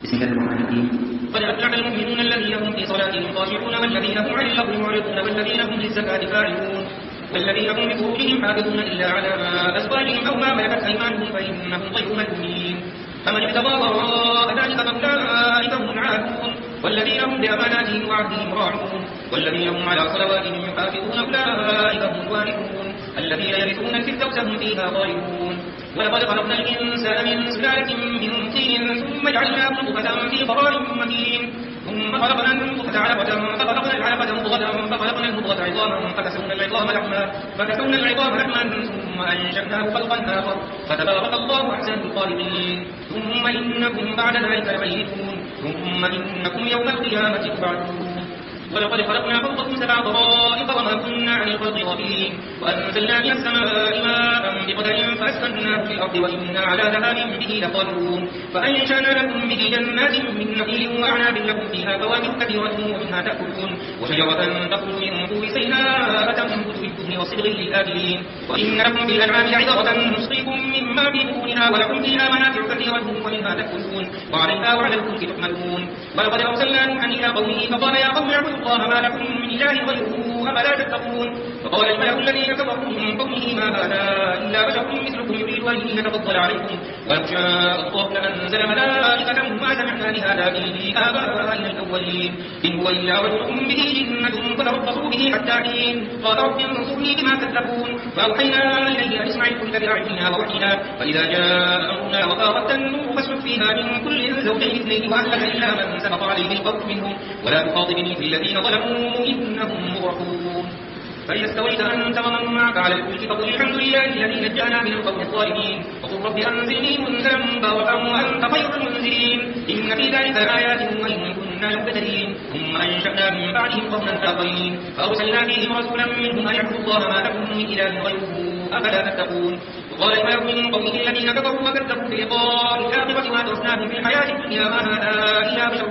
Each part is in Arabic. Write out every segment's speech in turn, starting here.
بسم الله الرحمن الرحيم. قد أفلح المؤمنون الذين هم في صلاتهم خاشعون والذين هم عن اللغو معرضون والذين هم للزكاة فاعلون والذين هم بفروجهم حافظون إلا على أزواجهم أو ما ملكت أيمانهم فإنهم غير ملومين. فمن ابتغى وراء ذلك فأولئك هم العادون والذين هم بأماناتهم وعهدهم راعون والذين هم على صلواتهم يحافظون أولئك هم الوارثون الذين يرثون الفردوس هم فيها خالدون. ولقد خلقنا الإنسان من سلالة من طين ثم جعلناه نطفة في قرار مكين ثم خلقنا النطفة علقة فخلقنا العلقة مضغة فخلقنا المضغة عظاما فكسونا العظام لحما ثم أنشأناه خلقا آخر فتبارك الله أحسن الخالقين. ثم إنكم بعد ذلك لميتون ثم إنكم يوم القيامة تبعثون. ولقد خلقنا فوقكم سبع طرائق وما كنا عن الخلق غافلين وأنزلنا من السماء ماء بقدر فأسكناه في الأرض وإنا على ذهاب به لقادرون. فأنشأنا لكم به جنات من نخيل وأعناب لكم فيها فواكه كثيرة ومنها تأكلون وشجرة تخرج من طور سيناء تنبت بالدهن وصبغ للآكلين. وإن لكم في الأنعام لعبرة نسقيكم مما في بطونها ولكم فيها منافع كثيرة ومنها تأكلون وعليها وعلى الفلك تحملون. ولقد أرسلنا نوحا إلى قومه فقال يا قوم اعبدوا الله ما لكم من إله غيره أفلا تتقون. فقال الملأ الذين كفروا من قومه ما هذا إلا بشر مثلكم يريد أن يتفضل عليكم ولو شاء الله لأنزل ملائكة ما سمعنا بهذا في آبائنا الأولين إن هو إلا رجل به جنة فتربصوا به حتى حين قال رب انصرني بما كذبون. فأوحينا إليه أن اسمع الفلك بأعيننا ووحينا فإذا جاء أمرنا وفارت النور فاسلك فيها من كل زوجين اثنين وأهلك إلا من سبق عليه القول منهم ولا تخاطبني في الذين ظلموا إنهم مغرقون. فإذا استويت أنت ومن معك على الفلك فقل الحمد لله الذي نجانا من القوم الظالمين وقل رب أنزلني منزلا مباركا وأنت خير المنزلين. إن في ذلك لآيات وإن كنا مبتدئين. ثم أنشأنا من بعدهم قرنا آخرين فأرسلنا فيهم رسولا منهم أن اعبدوا الله ما لكم من إله غيره أفلا تتقون. وقال الملأ من قومه الذين كفروا وكذبوا بلقاء الآخرة وأترفناهم في الحياة الدنيا ما هذا إلا بشر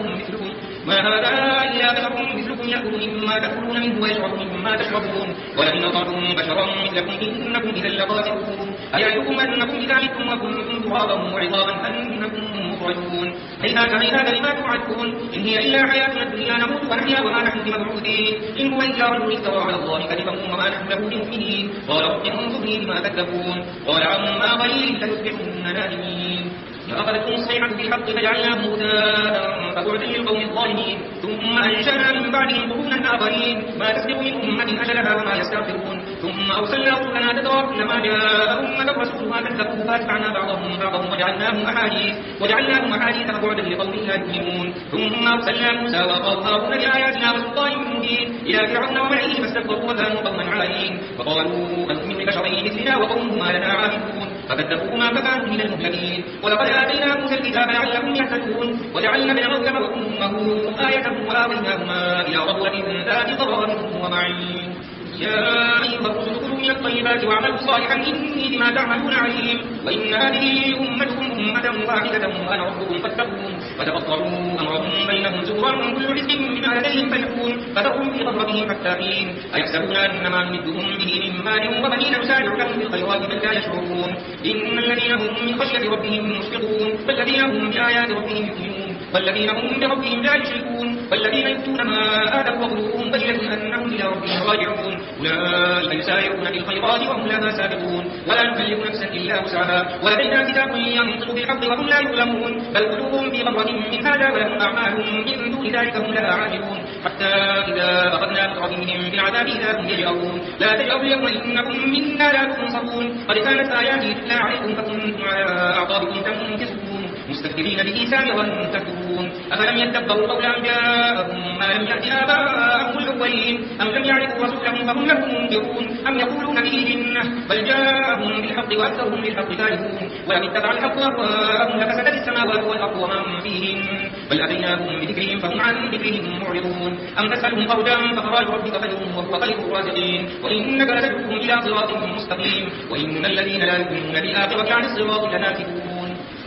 مثلكم يأكل مما تأكلون منه ويشرب مما تشربون ولئن أطعتم بشرا مثلكم إنكم إذا لخاسرون. أيعدكم أنكم إذا متم وكنتم ترابا وعظاما أنكم مخرجون. هيهات لما توعدون إن هي إلا حياتنا الدنيا نموت ونحيا وما نحن بمبعوثين إن هو إلا رجل افترى على الله كذبا وما نحن له بمؤمنين. قال رب انظرني بما كذبون قال عما قليل ليصبحن نادمين. فأخذتهم الصيحة بالحق فجعلناهم غثاء فبعدا للقوم الظالمين. ثم أنشأنا من بعدهم قرونا آخرين ما تسبق من أمة أجلها وما يستغفرون. ثم أرسلنا رسلنا تترى كلما جاء أمة رسولها كذبوه فأتبعنا بعضهم وجعلناهم أحاديث فبعدا لقوم لا يؤمنون. ثم أرسلنا موسى وأخاه هارون بآياتنا وسلطان مبين إلى فرعون وملئه فاستكبروا وكانوا قوما عالين فقالوا أنؤمن لبشرين مثلنا وقومهما لنا عابدون فكذبوهما فكانوا من المهلكين. ولقد آتينا موسى الكتاب لعلهم يهتدون وجعلنا ابن مريم وأمه آية وآويناهما إلى ربوة ذات قرار ومعين. يا أيها الرسل كلوا من الطيبات واعملوا صالحا إني بما تعملون عليم. وإن هذه أمتكم أمة واحدة وأنا ربكم فاتقون. فتقطعوا أمرهم بينهم زبرا كل حزب بما لديهم فرحون فذرهم في غرتهم حتى حين أيحسبون أنما نمدهم به من مال وبنين نسارع لهم بالخيرات بل لا يشعرون. إن الذين هم من خشية ربهم مشفقون والذين هم بآيات ربهم يؤمنون والذين هم بربهم لا يشركون والذين يؤتون ما آتوا وقلوبهم وجلة أنهم إلى ربهم راجعون. أولئك يسارعون في الخيرات وهم لها سابقون ولا نكلف نفسا إلا وسعها ولدينا كتاب ينطق بالحق وهم لا يظلمون بل قلوبهم في غمرة من هذا ولهم أعمال من دون ذلك هم لها عاملون حتى إذا أخذنا مترفهم بالعذاب إذا هم يجأرون. لا تجأروا اليوم إنكم منا لا تنصرون قد كانت آياتي تتلى عليكم فكنتم على أعقابكم تنكصون مستكبرين به سامرا تكفرون. أفلم يدبروا قولا جاءهم ما لم يأت آباءهم الأولين أم لم يعرفوا رسولهم فهم له منكرون أم يقولون به جنة بل جاءهم بالحق وأكثرهم للحق كارهون. ولم اتبع الحق أهواءهم لفسدت السماوات والأرض ومن فيهن بل أتيناهم بذكرهم فهم عن ذكرهم معرضون. أم تسألهم قولا فخراج ربك خير وهو خير الرازقين وإنك لتدعوهم إلى صراط مستقيم وإن الذين لا يؤمنون بالآخرة عن الصراط لناكبون.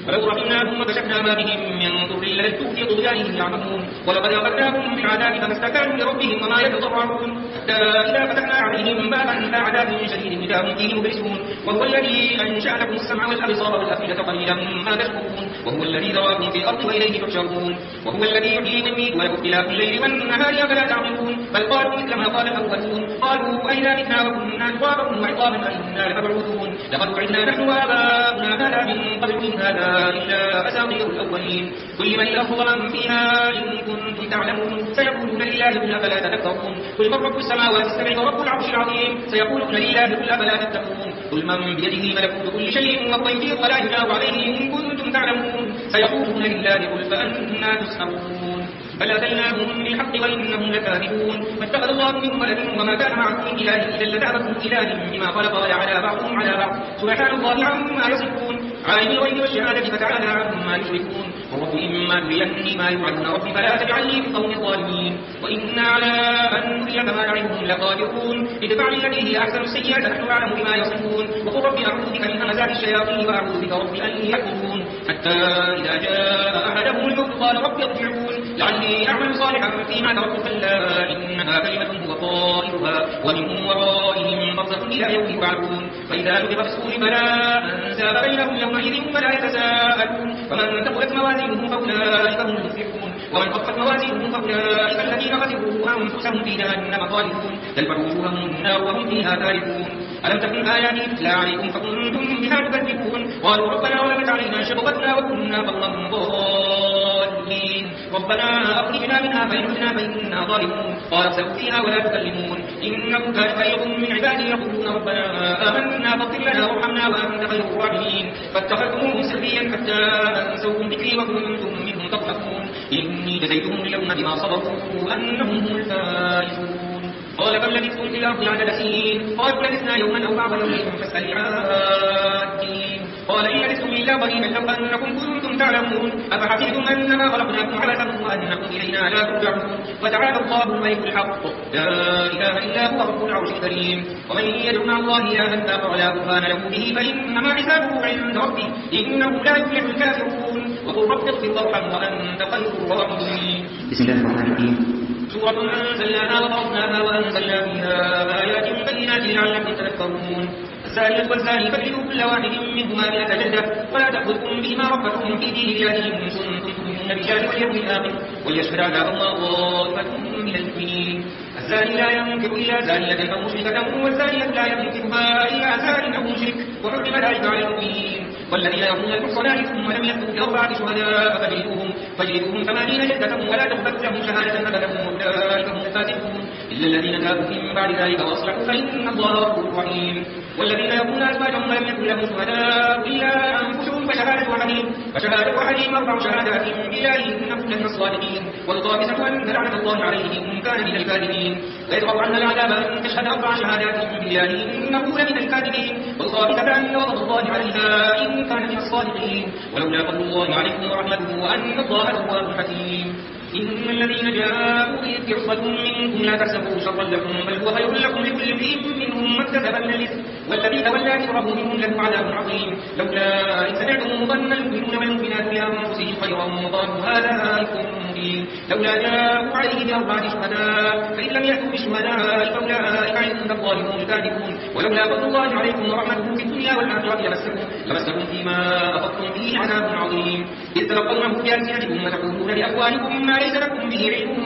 فلو رحمناهم وكشفنا ما بهم من ضر للجوا في طغيانهم يعمهون ولقد أخذناهم بالعذاب فما استكانوا لربهم وما يتضرعون حتى إذا فتحنا عليهم بابا ذا عذاب شديد إذا هم فيه مبلسون وهو الذي أنشأ لكم السمع والأبصار والأفئدة قليلا ما تشكرون وهو الذي ذراكم في الأرض وإليه تحشرون وهو الذي يحيي ويميت وله اختلاف الليل والنهار أفلا تعقلون بل قالوا مثل ما قال الأولون قالوا أئذا متنا وكنا ترابا وعظاما أئنا لمبعوثون لقد وعدنا نحن وآباؤنا هذا من قبل إن هذا إلا أساطير الأولين قل من الأرض ومن فيها إن كنتم تعلمون سيقولون لله قل أفلا تذكرون قل من رب السماوات السبع ورب العرش العظيم سيقولون لله قل أفلا تتقون قل من بيده ملكوت كل شيء وهو يجير ولا يجار عليه إن كنتم تعلمون سيقولون لله قل فأنا تسحرون بل أتيناهم بالحق وإنهم لكاذبون فاتخذ الله من ولد وما كان معه من إله إذا لذهب كل إله بما خلق وجعل بعضهم على بعض سبحان الله عما يصفون عالم الغيب والشهادة فتعالى عما يشركون ورب إما نريني ما يوعدون رب فلا تجعلني في القوم الظالمين وإنا على أن نريك ما نعدهم لقادرون ادفع بالتي هي أحسن السيئة نحن أعلم بما يصفون وقل رب أعوذ بك من همزات الشياطين وأعوذ بك رب أن يحضرون حتى إذا جاء أحدهم الموت قال رب ارجعون لعلي أعمل صالحا فيما تركت كلا إنها كلمة هو قائلها ومن ورائهم برزخ إلى يوم يبعثون فإذا نفخ في الصور فلا أنساب بينهم يومئذ ولا يتساءلون فمن ثقلت موازينه فأولئك هم المفلحون ومن خفت موازينه فأولئك الذين خسروا أنفسهم في جهنم خالدون تلفح وجوههم النار وهم فيها كارهون ألم تكن آياتي تتلى عليكم فكنتم بها تكذبون قالوا ربنا غلبت علينا شقوتنا وكنا قوما ضالين ربنا أخرجنا منها فإن عدنا فإنا ظالمون قال اخسئوا فيها ولا تكلمون إنه كان فريق من عبادي يقولون ربنا آمنا فاغفر لنا وارحمنا وأنت خير الراحمين فاتخذتموهم سخريا حتى أنسوكم ذكري وكنتم منهم تضحكون إني جزيتهم اليوم بما صبروا أنهم هم الفائزون قال بل لبثتم في الأرض عدد سنين قالوا لبثنا يوما أو بعض يوم فاسأل العادين قال إن لبثتم إلا قليلا لو أنكم كنتم تعلمون أفحسبتم أنما خلقناكم عبثا وأنكم إلينا لا ترجعون وتعالى الله الملك الحق لا إله إلا هو رب العرش الكريم ومن يدع مع الله إلها آخر لا برهان له به فإنما حسابه عند ربه إنه لا يفلح الكافرون وقل رب اغفر وارحم وأنت خير الراحمين. بسم الله الرحمن الرحيم. سورة أنزلناها وفرضناها وأنزلنا فيها آيات بينات لعلكم تذكرون الزانية والزاني فاجلدوا كل واحد منهما 100 جلدة ولا تأخذكم بهما رأفة في دين الله إن كنتم تؤمنون بالله واليوم الآخر وليشهد عذاب الله طائفة من المؤمنين. الزاني لا ينكح إلا زانية أو مشركة والزانية لا ينكحها إلا زان أو مشرك وحرم ذلك على المؤمنين. والذين يرمون المحصنات ثم لم يأتوا بأربعة شهداء فاجلدوهم 80 جلدة ولا تقبل لهم شهادة أبدا أولئك هم الفاسقون إلا الذين تابوا من بعد ذلك وأصلحوا فإن الله غفور رحيم. والذين يرمون أزواجهم ولم يكن لهم شهداء إلا أنفسهم فشهادة أحدهم 4 شهادات بالله إنهم لمن الصادقين والخامسة أن لعنة الله عليه إن كان من الكاذبين ويدرأ عنا العذاب أن تشهد 4 شهادات بالله إنه لمن الكاذبين والخامسة أن غضب الله عليها إن كان من الصادقين ولولا فضل الله عليكم ورحمته وأن الله تواب حكيم. إن الذين جاءوا بإفك عصبة منكم لا تحسبوا شرا لكم بل هو خير لكم لكل امرئ منهم ما اكتسب من الإثم والذي تولى كبره منهم له عذاب عظيم. لولا إذ سمعتم ظن المؤمنون والمؤمنات بأنفسهم خيرا وقالوا هذا إفك مبين لولا جاءوا عليه ب4 شهداء فإن لم يأتوا بالشهداء فأولئك عند الله هم الكاذبون. ولولا فضل الله عليكم ورحمته في الدنيا والآخرة لمسكم فيما أخذتم فيه عذاب عظيم إذ تلقونه بألسنتكم وتقولون بأفواهكم ما ليس لكم به علم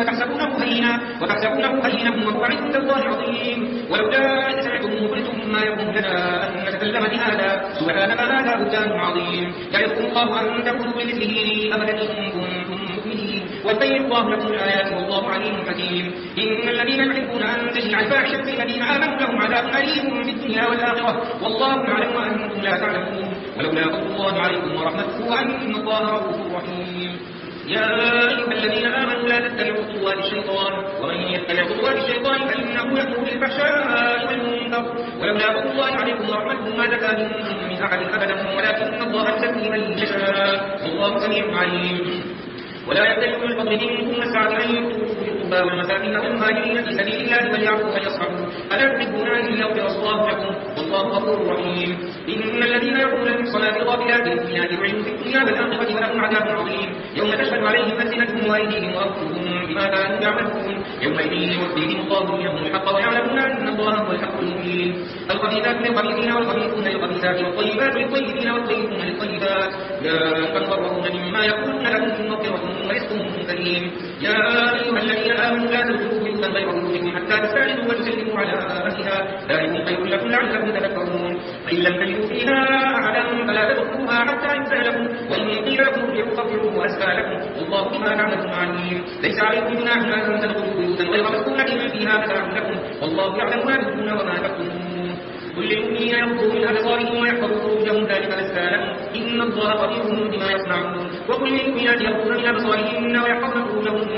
وتحسبونه هينا وهو عند الله عظيم. ولولا إذ سمعتموه قلتم ما يكون لنا أن نتكلم بهذا سبحانك هذا بهتان عظيم. يعظكم الله أن تقولوا بمثله أبدا إن كنتم مؤمنين ويبين الله لكم الآيات والله عليم حكيم. إن الذين يحبون أن تشيع الفاحشة في الذين آمنوا لهم عذاب أليم في الدنيا والآخرة والله يعلم وأنتم لا تعلمون. ولولا فضل الله عليكم ورحمته وأن الله رؤوف رحيم. يا أيها الذين آمنوا لا تتبعوا خطوات الشيطان ومن يتبع خطوات الشيطان فإنه يأمر بالفحشاء والمنكر ولولا فضل الله عليكم ورحمته ما زكى منكم من أحد أبدا ولكن الله يزكي من يشاء والله سميع عليم. ولا يتبعوا فضلهم ثم السعة أن يؤتوا القربى والمساكين والمهاجرين في سبيل الله وليعفوا وليصفحوا ألا تحبون أن يغفر الله لكم والله غفور رحيم إن الذين يقولون المحصنات الغافلات المؤمنات لعنوا في الدنيا والآخرة ولهم عذاب عظيم يوم تشهد عليهم ألسنتهم وأيديهم وأرجلهم بما كانوا يعملون يومئذ يوفيهم الله دينهم الحق ويعلمون أن الله هو الحق المبين الخبيثات للخبيثين والخبيثون للخبيثات والطيبات للطيبين والطيبون للطيبات أولئك مبرؤون مما يقولون لهم مغفرة ورزق كريم يا أيها الذين آمنوا لا تدخلوا بيوتا غير بيوتكم حتى تستأنسوا وتسلموا على أهلها ذلكم خير لكم لعلكم تذكرون فإن لم تجدوا فيها أحدا فلا تدخلوها حتى يؤذن لكم وإن قيل لكم ارجعوا فارجعوا وأزكى لكم والله بما تعملون عليم ليس عليكم جناح أن تدخلوا بيوتا غير مسكونة فيها متاع لكم والله يعلم ما تبدون وما تكتمون قل للمؤمنين يغضوا من أبصارهم ويحفظوا فروجهم ذلك أزكى لهم إن الله خبير بما يصنعون وقل للمؤمنات يغضن من أبصارهن ويحفظن فروجهن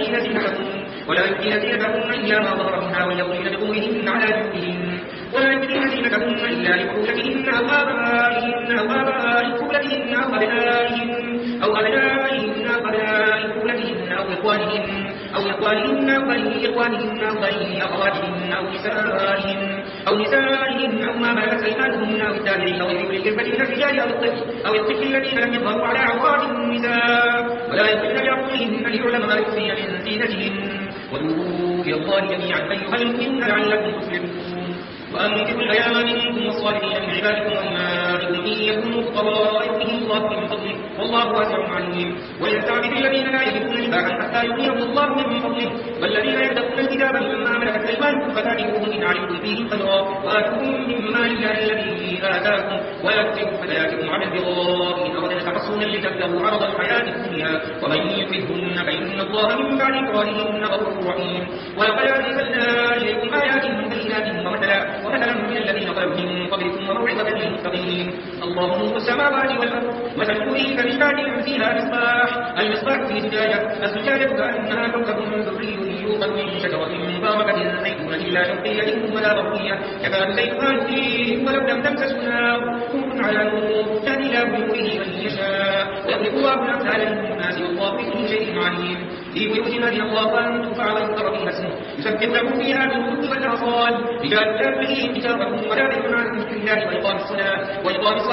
ولا يبدين زينتهن إلا ما ظهر منها وليضربن بخمرهن على جيوبهن ولا يبدين زينتهن إلا لبعولتهن أو آبائهن أو آباء بعولتهن أو أبنائهن بعولتهن أو إخوانهن أو بني إخوانهن أو بني أخواتهن أو نسائهن أو ما ملكت أيمانهن أو التابعين أو غير أولي الإربة من الرجال أو الطفل الذين لم يظهروا على عورات النساء ولا يضربن بعقولهن ليعلم ما يخفين من زينتهن وتوبوا إلى الله جميعا أيها المؤمنون لعلكم تفلحون وأنكحوا الأيام منكم والصالحين من عبادكم وإمائكم إن يكونوا فقراء يغنيهم الله من فضله والله واسع عليم وليستعفف الذين لا يجدون نكاحا حتى يغنيهم الله من فضله والذين يبتغون الكتاب مما ملكت أيمانكم فكاتبوهم إن علمتم فيهم خيرا وآتوهم مما لله الذي آتاكم ولا تكرهوا فتياتكم على البغاء إن أردنا تحصنا لتبتغوا عرض الحياة الدنيا ومن يكرهن فإن الله من بعد إكراههن غفور رحيم ولقد أنزلنا إليكم آيات بينات ومثلا من الذين خلوا من قبلكم وموعظة للمتقين الله نور السماوات والأرض مثل نوره كمشكاة فيها المصباح في زجاجة الزجاجة كأنها كوكب دري يوقد من شجرة مباركة زيتونة لا شرقية ولا غربية يكاد زيتها يضيء ولو لم تمسسه نار نور على نور يهدي الله بنوره من يشاء ويضرب الله الأمثال للناس والله بكل شيء عليم في بيوت أذن الله أن ترفع ويذكر فيها اسمه يسبح له فيها بالغدو والآصال رجال لا تلهيهم تجارة ولا بيع عن ذكر الله وإقام الصلاة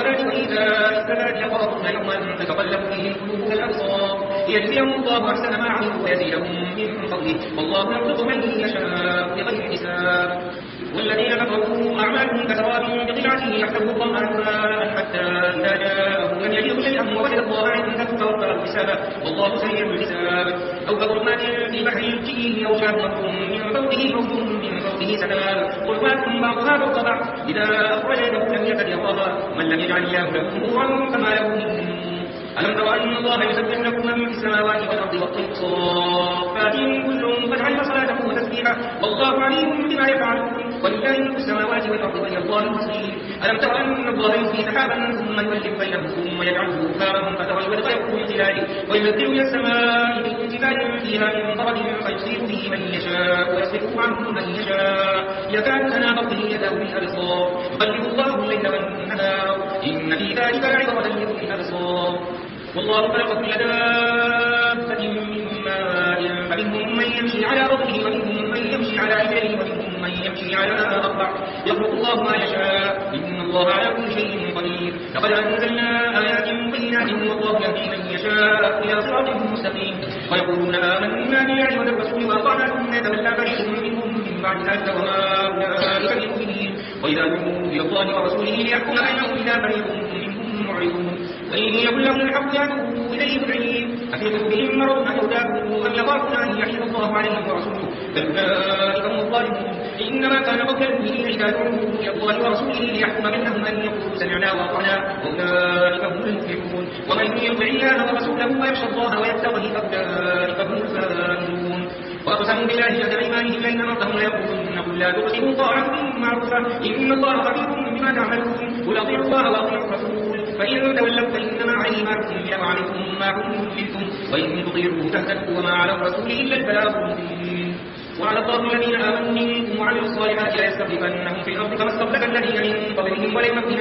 وإيتاء الزكاة يخافون يوما تتقلب فيه القلوب والأبصار ليجزيهم الله أحسن ما عملوا ويزيدهم من فضله والله يرزق من يشاء بغير حساب والذين كفروا أعمالهم كسراب بقيعة يحسبه الظمآن ماء حتى إذا جاءه لم يجده شيئا ووجد الله عنده فوفاه حسابه والله سريع الحساب أو كظلمات في بحر يجيه أو شاب من فوقه موج من فوقه سحاب ظلمات بعضها فوق بعض إذا أخرج يده لم يكد يراها من لم يجعل الله له نورا فما له من نور ألم تر أن الله يسبح لكم من في السماوات والأرض والطير صافات كل قد علم صلاته وتسبيحه والله عليم بما يفعلون ولله ملك السماوات والأرض وإلى الله المصير ألم تر أن الله يزكي سحابا ثم يؤلف بينهم ثم يجعله ركاما فترى الودق يخرج من خلاله وينزل من السماء من جبال فيها من برد فيصيب به من يشاء ويصرفه عنه من يشاء يكاد سنا برده يداه بالأبصار يقلب الله الليل والنهار إن في ذلك لعبرة لأولي الأبصار والله خلق كل دابة من ماء فمنهم من يمشي على بطنه ومنهم من يمشي على رجليه ومنهم من يمشي على أربع يخلق الله ما يشاء إن الله على كل شيء قدير لقد أنزلنا آيات بينات والله يهدي من يشاء إلى صراط مستقيم ويقولون آمنا بالله وبالرسول وأطعنا ثم يتولى فريق منهم من بعد ذلك وما أولئك بالمؤمنين وإذا دعوا إلى الله ورسوله ليحكم بينهم إذا فريق منهم معرضون وإن يكن لهم الحق يدعوا إليه بعيد أفي قلوبهم مرض أو ارتابوا أم يخافون أن يحيف الله عليهم ورسوله بل أولئك هم الظالمون إنما كان قول المؤمنين إذا دعوا إلى الله ورسوله ليحكم بينهم أن يقولوا سمعنا وأطعنا وأولئك هم المفلحون ومن يطع الله ورسوله ويخشى الله ويتقه فأولئك هم الفائزون وأقسموا بالله جهد أيمانهم لئن أمرتهم ليقولن قل لا تقسموا طاعة معروفة إن الله خبير بما تعملون قل أطيعوا الله وأطيعوا الرسول فإن تولوا فإنما عليه ما حمل وعليكم ما حملتم وإن تطيعوه تهتدوا وما على الرسول إلا البلاغ المبين وعلى الله الذين آمنوا منكم وعملوا الصالحات ليستخلفنهم في الأرض كما استخلف الذين من قبلهم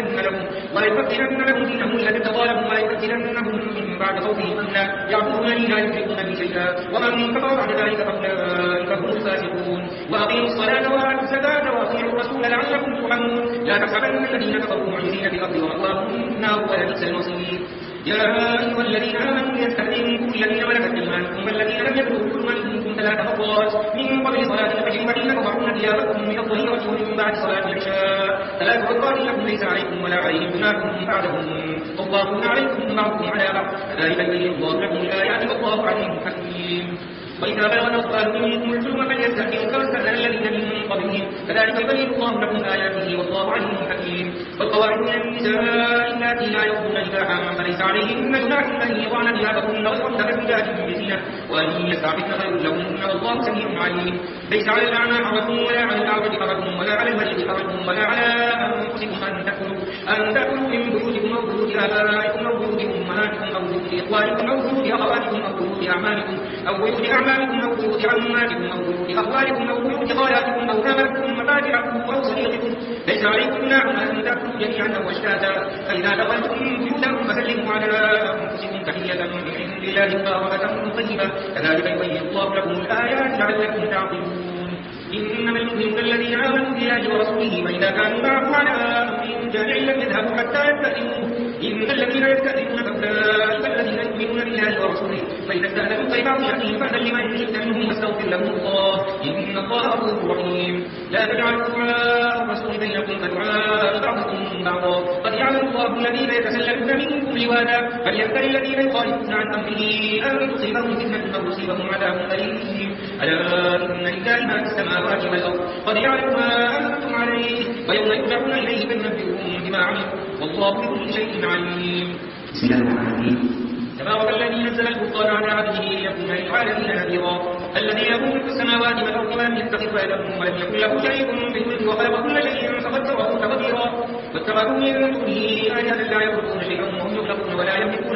وليمكنن لهم دينهم الذي ارتضى لهم وليبدلنهم من بعد خوفهم أمنا يعبدونني لا يشركون بي شيئا ومن كفر بعد ذلك فأولئك هم الفاسقون وأقيموا الصلاة وآتوا الزكاة وأطيعوا الرسول لعلكم ترحمون لا تحسبن الذين كفروا معجزين في الأرض ومأواهم النار ولبئس المصير يا أيها الذين آمنوا ليستأذنكم الذين ملكت أيمانكم والذين لم يبلغوا الحلم منكم 3 مرات من قبل صلاة الفجر وحين تضعون ثيابكم من الظهيرة ومن بعد صلاة العشاء 3 مرات لكم ليس عليكم ولا عليهم جناح بعدهم الله عليكم بعضكم على بعض كذلك يبين الله لكم الآيات والله عليم حكيم وإذا بلغ الأطفال منكم الحلم فليستأذنوا كما استأذن الذين من قبلهم كذلك يبين الله لكم آياته والله عليم حكيم والقواعد من النساء اللاتي لا يرجون نكاحا فليس عليهن جناح أن يضعن ثيابهن غير متبرجات بزينة وأن يستعففن خير لهن والله سميع عليم ليس على الأعمى حرج ولا على الأعرج حرج ولا على المريض حرج ولا على أنفسكم أن تأكلوا من بيوتكم أو بيوت آبائكم أو بيوت أمهاتكم أو بيوت إخوانكم أو بيوت أخواتكم أو بيوت أعمامكم أو بيوت أعمامكم أو بيوت عماتكم أو بيوت أخوالكم أو بيوت خالاتكم أو أمركم مفاتحكم أو صديقكم ليس عليكم جناح أن تأكلوا جميعا أو أشتاتا فإذا دخلتم بيوتا فسلموا على أنفسكم تحية من عند الله مباركة طيبة كذلك يبين الله لكم الآيات لعلكم تعقلون إنما المؤمنون الذين آمنوا بالله ورسوله وإذا كانوا معه على أمر جامع لم يذهبوا حتى يستأذنوه إن الذين يستأذنون فأولئك الذين يؤمنون بالله ورسوله فإذا استأذنوا فبعض شأنهم فأذن لمن شئت منهم واستغفر لهم الله إن الله غفور رحيم لا تجعلوا دعاء الرسول بينكم كدعاء بعضكم بعضا قد يعلم الله الذين يتسللون منكم لواذا فليحذر الذين يخالفون عن أمره أن تصيبهم فتنة أو يصيبهم عذاب أليم ألا إن لله ما في السماوات والأرض قد يعلم ما أنتم عليه ويوم يرجعون إليه فينبئهم بما عملوا والله بكل شيء عليم. بسم الله الرحمن الرحيم. تبارك الذي نزل الفرقان على عبده ليكون للعالمين نذيرا الذي له ملك السماوات والأرض ولم يتخذ ولدا ولم يكن له شريك في الملك وخلق كل شيء فقدره تقديرا واتخذوا من دونه آلهة لا يخلقون شيئا وهم يخلقون ولا يملكون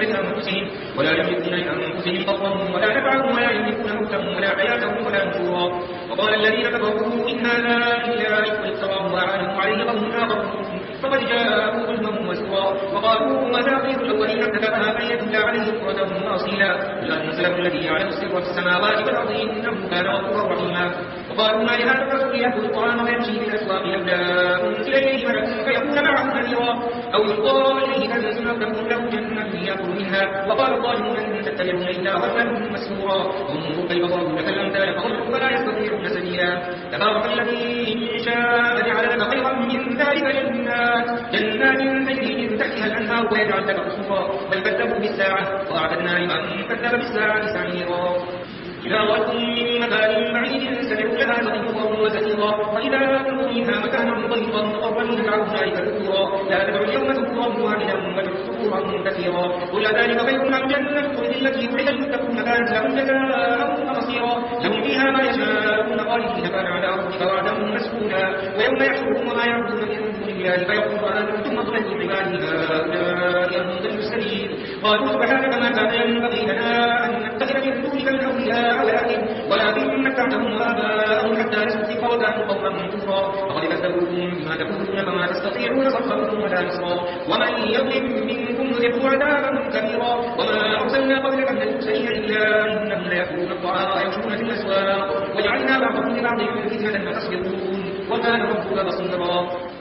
لأنفسهم ضرا ولا نفعا ولا يملكون موتا ولا حياة ولا نشورا وقال الذين كفروا إن هذا إلا إفك افتراه وأعانه عليه قوم آخرون فقد جاءوا ظلما وزورا وقالوا أساطير الأولين اكتتبها فليتملى عليه بكرة وأصيلا لأنزله الذي يعلم السر في السماوات والأرض إنه كان غفورا رحيما وقالوا ما لهذا الرسول يأكل الطعام ويمشي في الأسواق لولا أنزل إليه ملك فيكون معه نذيرا أو يلقى إليه كنز أو تكون له جنة يأكل منها وقال الظالمون إن تتبعون إلا رجلا مسحورا انظر كيف ضربوا لك الأمثال فضلوا ولا يستطيعون سبيلا تبارك الذي إن شاء جعل لك خيرا من ذلك جنات تجري من تحتها الأنهار ويجعل لك قصورا بل كذبوا بالساعة وأعتدنا لمن كذب بالساعة سعيرا إذا رأتم من مكان بعيد سمعوا لها تغيظا وزفيرا وإذا ألقوا منها مكانا ضيقا مقربين دعوا هنالك ثبورا لا تدعوا اليوم ثبورا واحدا وادعوا ثبورا كثيرا قل ذلك خير أم جنة الخلد التي وعد المتقون كانت لهم جزاء ومصيرا لهم فيها ما يشاءون خالدين كان على ربك وعدا مسئولا ويوم يحشرهم وما يعبدون من دون الله فيقول أنتم أضللتم عبادي هؤلاء أم ضلوا السبيل قالوا سبحانك ما كان ينبغي لنا أن نتخذ من دونك الأولياء ولكن متعتهم وآباءهم حتى نسوا الذكر وكانوا قوما كفرا فقد كذبوكم بما تقولون فما تستطيعون صرفا ولا نصرا ومن يظلم منكم نذقه عذابا كبيرا وما أرسلنا قبلك من المرسلين إلا إنهم ليأكلون الطعام ويمشون في الأسواق وجعلنا بعضكم لبعض فتنة فتصبرون وكان ربك بصيرا